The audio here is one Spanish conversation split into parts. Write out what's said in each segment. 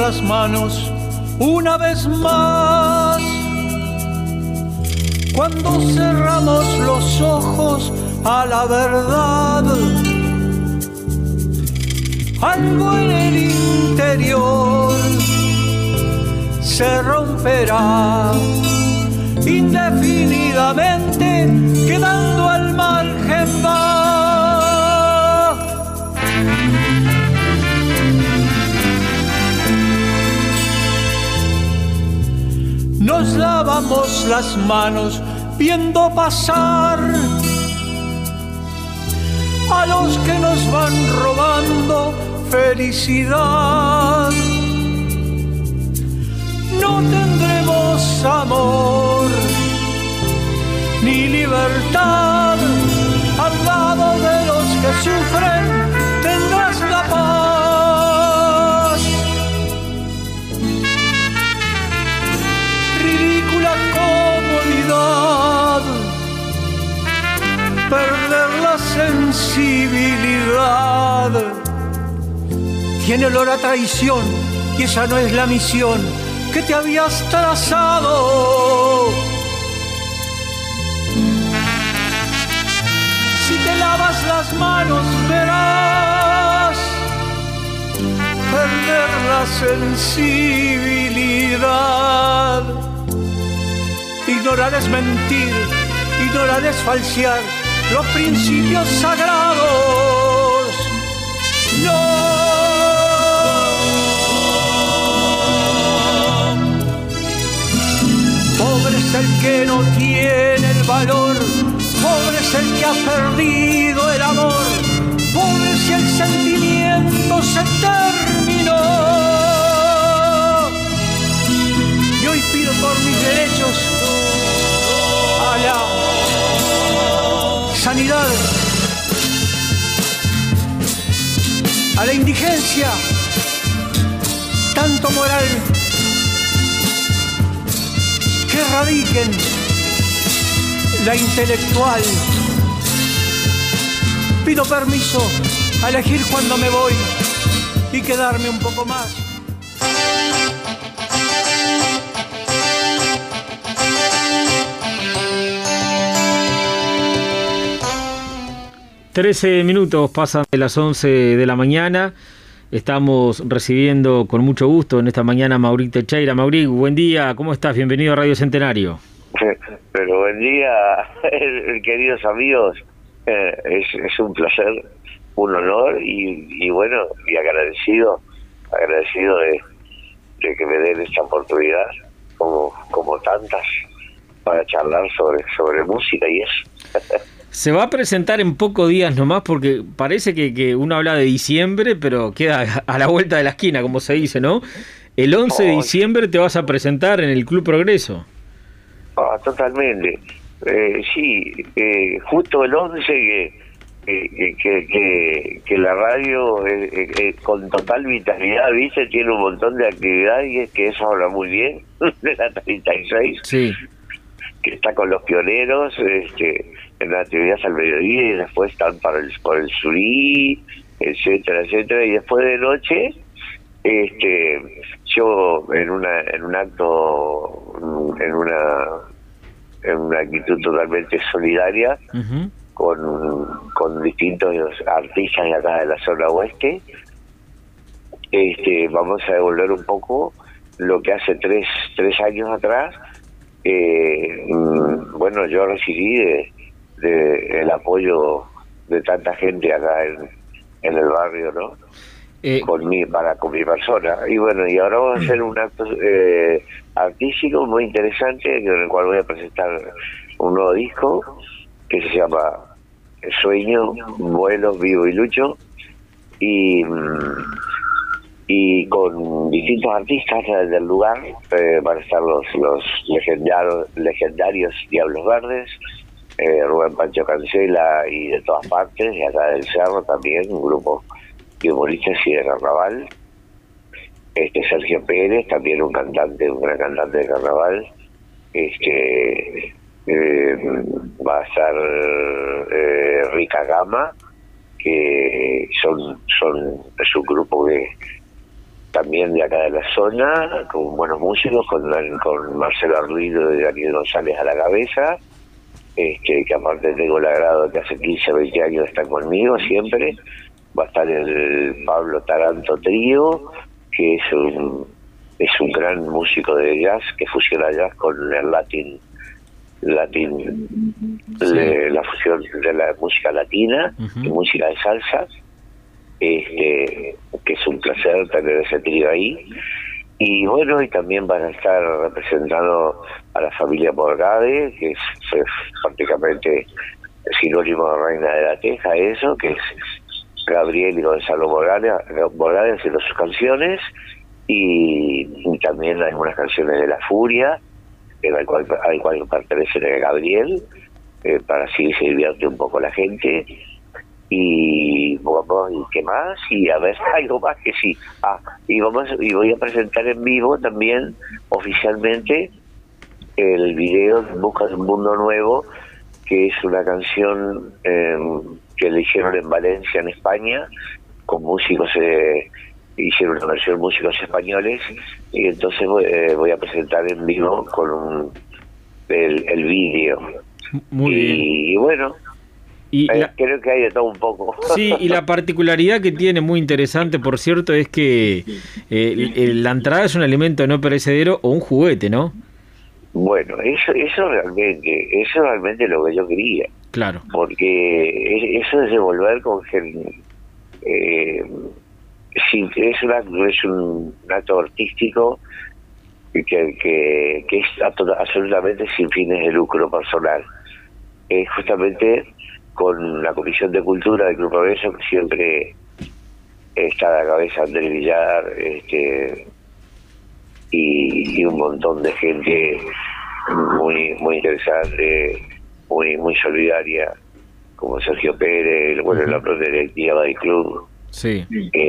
las manos una vez más. Cuando cerramos los ojos a la verdad, algo en el interior se romperá indefinidamente, quedando al margen va. Nos lavamos las manos viendo pasar a los que nos van robando felicidad. No tendremos amor ni libertad. Al lado de los que sufren tendrás la paz. Ridícula comodidad, perder la sensibilidad. Tiene olor a traición y esa no es la misión que te habías trazado. Si te lavas las manos verás perder la sensibilidad. Ignorar es mentir, ignorar es falsear los principios sagrados. No. Pobre es el que no tiene el valor, pobre es el que ha perdido el amor, pobre si el sentimiento se terminó. Y hoy pido por mis derechos a la sanidad, a la indigencia, tanto moral, que radiquen la intelectual. Pido permiso a elegir cuándo me voy y quedarme un poco más. ...13 minutos pasan de las 11 de la mañana... Estamos recibiendo con mucho gusto en esta mañana a Mauricio Teixeira. Mauricio, buen día, ¿cómo estás? Bienvenido a Radio Centenario. Pero buen día, queridos amigos. Es un placer, un honor y bueno, y agradecido de que me den esta oportunidad, como tantas, para charlar sobre música y eso. Se va a presentar en pocos días nomás, porque parece que uno habla de diciembre, pero queda a la vuelta de la esquina, como se dice, ¿no? El 11 de diciembre te vas a presentar en el Club Progreso. Totalmente. Sí, justo el 11 que la radio con total vitalidad, ¿viste? Tiene un montón de actividades y es que eso habla muy bien de la 36. Sí. Que está con los pioneros, en la actividad al mediodía y después están por el Surí, etcétera, etcétera, y después de noche, yo en un acto, en una actitud totalmente solidaria, uh-huh, con distintos artistas de acá de la zona oeste, vamos a devolver un poco lo que hace tres años atrás. Bueno, yo recibí el apoyo de tanta gente acá en el barrio, ¿no? Con mi persona. Y bueno, y ahora vamos a hacer un acto artístico muy interesante, en el cual voy a presentar un nuevo disco que se llama Sueño, Vuelo, Vivo y Lucho, y con distintos artistas del lugar. Van a estar los legendarios Diablos Verdes, Rubén Pancho Cancela y de todas partes, y acá del Cerro también, un grupo de humoristas y de carnaval. Sergio Pérez, también un gran cantante de carnaval. Va a estar Rica Gama, que es un grupo también de acá de la zona, con buenos músicos, con Marcelo Arruido y Daniel González a la cabeza, que aparte tengo el agrado que hace 15 o 20 años están conmigo siempre. Va a estar el Pablo Taranto Trío, que es un gran músico de jazz, que fusiona jazz con el latín, la fusión de la música latina y música de salsa, que es un placer tener ese trío ahí. Y bueno, y también van a estar representando a la familia Morgade, que es prácticamente sinónimo de Reina de la Teja, eso, que es Gabriel y Gonzalo Morgade haciendo sus canciones, y también algunas canciones de La Furia, al cual pertenece Gabriel, para así se divierte un poco la gente. Y bueno, ¿y qué más? Y a ver, algo más que sí. Y voy a presentar en vivo también, oficialmente, el video En Busca de un Mundo Nuevo, que es una canción que le hicieron en Valencia, en España, con músicos, hicieron una versión músicos españoles, y entonces voy a presentar en vivo con el vídeo. Muy bien. Y bueno, creo que hay de todo un poco. Sí, y la particularidad que tiene, muy interesante, por cierto, es que la entrada es un alimento no perecedero o un juguete, ¿no? Bueno, eso realmente es lo que yo quería. Claro. Porque eso es devolver con es un acto artístico que es absolutamente sin fines de lucro personal. Justamente con la Comisión de Cultura del Club Progreso, que siempre está a la cabeza Andrés Villar, y un montón de gente muy muy interesante, muy solidaria, como Sergio Pérez, la propia directiva del club. Sí.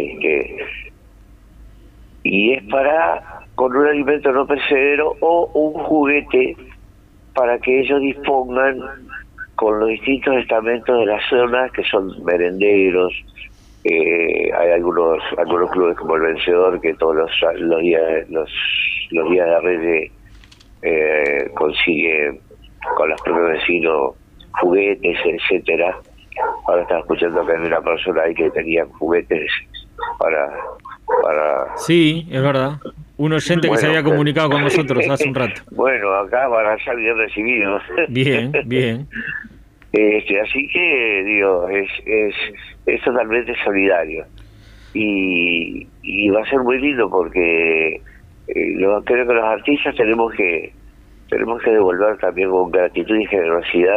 Y es con un alimento no perecedero o un juguete para que ellos dispongan con los distintos estamentos de la zona, que son merenderos. Hay algunos clubes como El Vencedor, que todos los días de Reyes consigue con los propios vecinos juguetes, etcétera. Ahora estaba escuchando que hay una persona ahí que tenía juguetes para... Sí, es verdad. Un oyente que se había comunicado con nosotros hace un rato. Bueno, acá van a ser bien recibidos. Bien, bien. Así que, digo, es totalmente solidario. Y va a ser muy lindo porque creo que los artistas tenemos que devolver también con gratitud y generosidad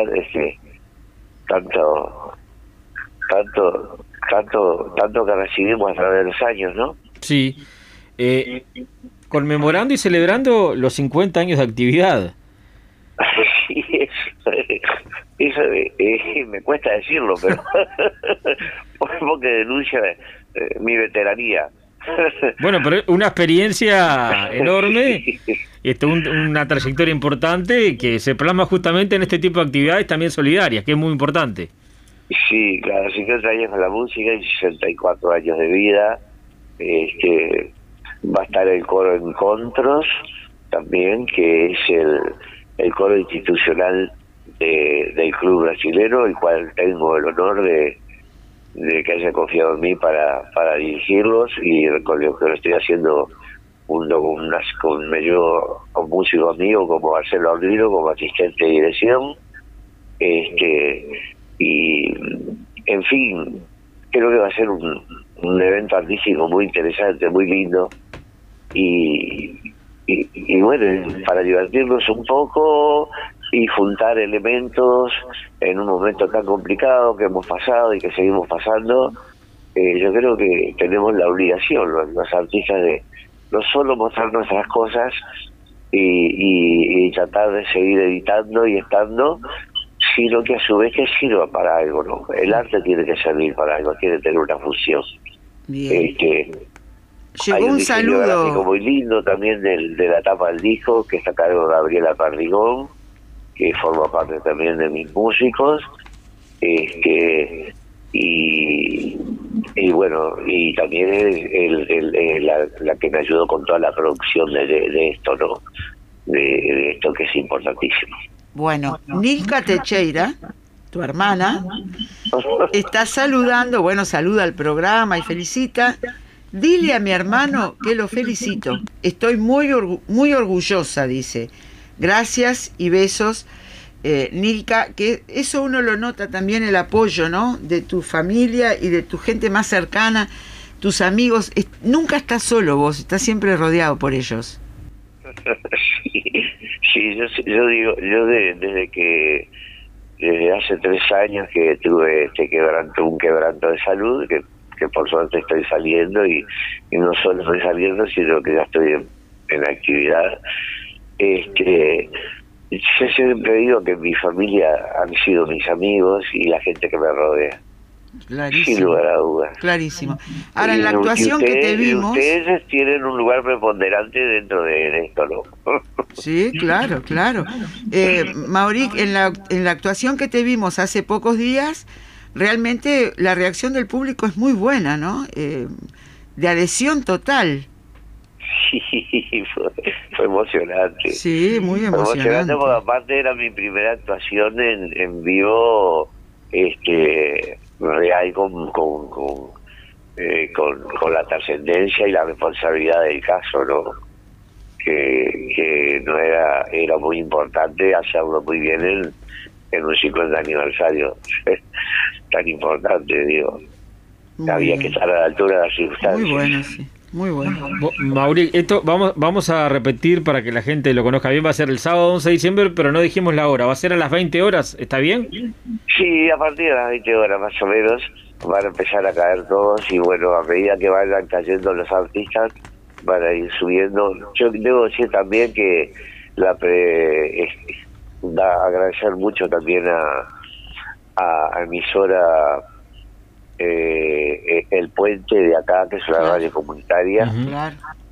tanto que recibimos a través de los años, ¿no? Sí. Conmemorando y celebrando los 50 años de actividad. Sí, eso me cuesta decirlo, pero porque denuncia mi veteranía. Bueno, pero una experiencia enorme, una trayectoria importante que se plasma justamente en este tipo de actividades también solidarias, que es muy importante. Sí, claro, 50 años con la música y 64 años de vida. Va a estar el coro Encontros también, que es el coro institucional del club brasilero, el cual tengo el honor de que haya confiado en mí para dirigirlos, y con lo que lo estoy haciendo junto con un músico amigo como Marcelo Arruido como asistente de dirección. Y en fin, creo que va a ser un evento artístico muy interesante, muy lindo, y bueno, para divertirnos un poco y juntar elementos en un momento tan complicado que hemos pasado y que seguimos pasando. Yo creo que tenemos la obligación, los artistas, de no solo mostrar nuestras cosas y tratar de seguir editando y estando, sino que a su vez que sirva para algo, ¿no? El arte tiene que servir para algo, tiene que tener una función. Bien. Hay un saludo gráfico muy lindo también de la tapa del disco, que está a cargo de Gabriela Perdigón, que forma parte también de mis músicos, y y bueno, y también es la que me ayudó con toda la producción de esto, ¿no? De esto que es importantísimo. Bueno, Nilka Teixeira, tu hermana, está saludando, bueno, saluda al programa y felicita. Dile a mi hermano que lo felicito. Estoy muy orgullosa, dice. Gracias y besos, Nilka, que eso uno lo nota también, el apoyo, ¿no? De tu familia y de tu gente más cercana, tus amigos. Nunca estás solo vos, estás siempre rodeado por ellos. Sí, yo digo, desde hace 3 años que tuve un quebranto de salud, que por suerte estoy saliendo, y no solo estoy saliendo, sino que ya estoy en actividad. Yo siempre digo que mi familia han sido mis amigos y la gente que me rodea. Clarísimo. Sin lugar a dudas. Clarísimo. Ahora, en la actuación que te vimos... Ustedes tienen un lugar preponderante dentro de esto, ¿no? Sí, claro. Mauric, en la actuación que te vimos hace pocos días, realmente la reacción del público es muy buena, ¿no? De adhesión total. Sí, fue emocionante. Sí, muy emocionante. Porque aparte era mi primera actuación en vivo, real, con la trascendencia y la responsabilidad del caso, ¿no? Que no era muy importante hacerlo muy bien en un 50 aniversario tan importante, digo. Había que estar a la altura de las circunstancias. Muy bueno, sí. Muy bueno. Mauric, esto vamos a repetir para que la gente lo conozca bien. Va a ser el sábado 11 de diciembre, pero no dijimos la hora. ¿Va a ser a las 20 horas? ¿Está bien? Sí, a partir de las 20 horas más o menos van a empezar a caer todos, y bueno, a medida que vayan cayendo los artistas van a ir subiendo. Yo debo decir también que agradecer mucho también a emisora El Puente de acá, que es una radio comunitaria. Claro.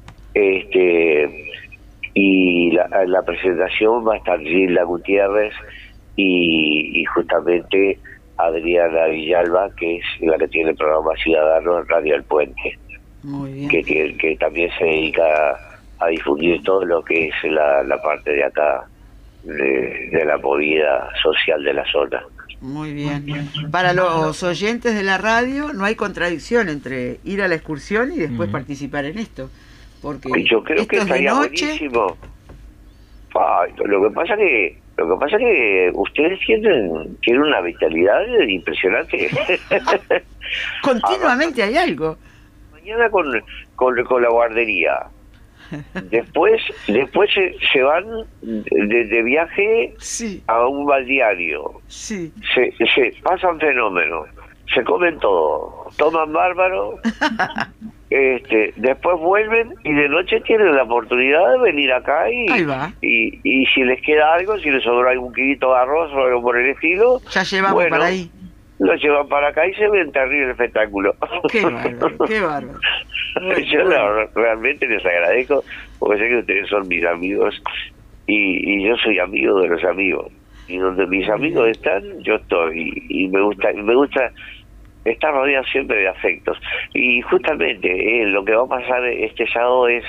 Y la presentación va a estar Gilda Gutiérrez y justamente Adriana Villalba, que es la que tiene el programa Ciudadano en Radio El Puente. Muy bien. Que también se dedica a difundir todo lo que es la parte de acá de la movida social de la zona. Muy bien. Para los oyentes de la radio no hay contradicción entre ir a la excursión y después participar en esto, porque yo creo que estaría buenísimo. Lo que pasa que ustedes tienen una vitalidad impresionante. Continuamente hay algo. Mañana con la guardería. Después se van de viaje, sí, a un balneario. Sí. Se pasan fenómenos, se comen todo, toman bárbaro. Después vuelven y de noche tienen la oportunidad de venir acá y si les queda algo, si les sobró algún kilito de arroz o algo por el estilo, ya llevamos para ahí. Lo llevan para acá y se ve un terrible espectáculo. Qué bárbaro. Yo realmente les agradezco, porque sé que ustedes son mis amigos y yo soy amigo de los amigos. Y donde mis amigos están, yo estoy. Y me gusta estar rodeado siempre de afectos. Y justamente lo que va a pasar este sábado es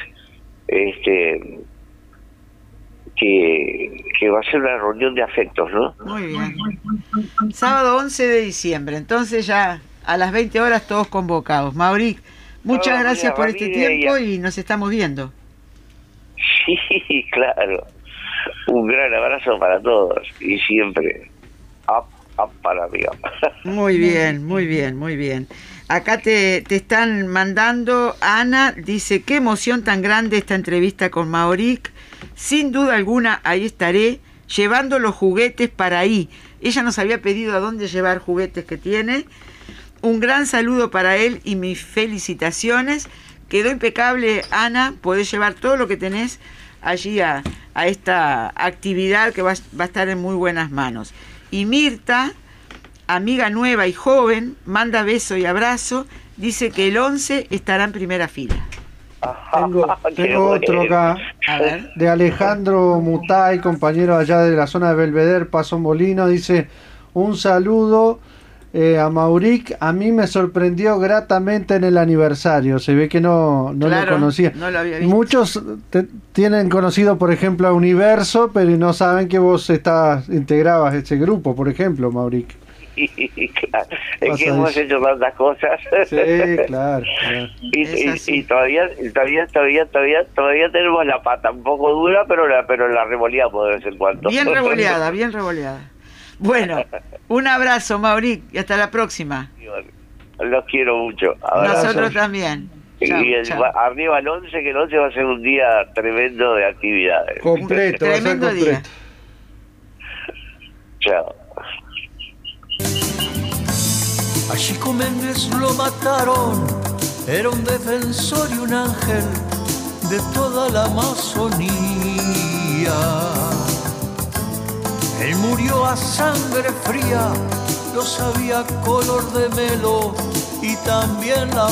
que va a ser una reunión de afectos, ¿no? Muy bien. Sábado 11 de diciembre, entonces ya a las 20 horas todos convocados. Mauric, muchas gracias por este tiempo y nos estamos viendo. Sí, claro. Un gran abrazo para todos y siempre up para arriba. Muy bien. Acá te están mandando, Ana dice, qué emoción tan grande esta entrevista con Mauric. Sin duda alguna, ahí estaré llevando los juguetes para ahí. Ella nos había pedido a dónde llevar juguetes que tiene. Un gran saludo para él y mis felicitaciones. Quedó impecable, Ana. Podés llevar todo lo que tenés allí a esta actividad que va a estar en muy buenas manos. Y Mirta, amiga nueva y joven, manda beso y abrazo. Dice que el 11 estará en primera fila. Tengo otro acá, de Alejandro Mutay, compañero allá de la zona de Belvedere, Paso Molino. Dice, un saludo a Mauric, a mí me sorprendió gratamente en el aniversario. Se ve que no lo conocía. No lo había visto. Muchos tienen conocido, por ejemplo, a Universo, pero no saben que vos integrabas ese grupo, por ejemplo, Mauric. Claro, es que hemos hecho tantas cosas. Sí, claro. Y todavía tenemos la pata un poco dura, pero la revoleamos de vez en cuando. Bien revoleada, bien revoleada. Bueno, un abrazo, Mauric, y hasta la próxima. Los quiero mucho. Nosotros también. Chau. Arriba el 11, que el 11 va a ser un día tremendo de actividades. Completo, tremendo día. Chao. A Chico Méndez lo mataron, era un defensor y un ángel de toda la Amazonía. Él murió a sangre fría, lo sabía color de melo y también la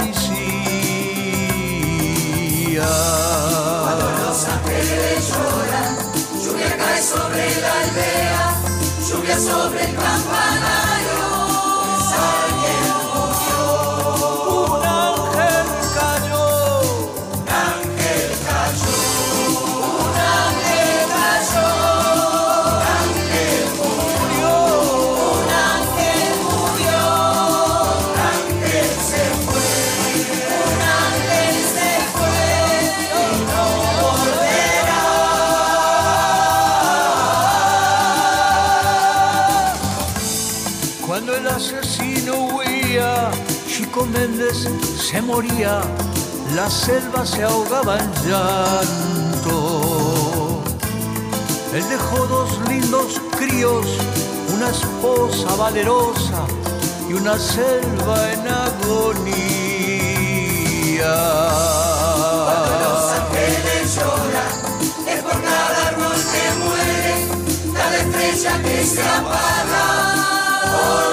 policía. Cuando los ángeles lloran, lluvia cae sobre la aldea, lluvia sobre el campanario. Alguien murió. Un ángel cayó. Un ángel cayó. Un ángel cayó. Un ángel murió. Un ángel murió. Un ángel se fue. Un ángel se fue y no volverá. Cuando el asesino huía, Chico Méndez se moría, la selva se ahogaba en llanto. Él dejó 2 lindos críos, una esposa valerosa y una selva en agonía. Cuando los ángeles lloran, es por cada árbol que muere, cada estrella que se apaga.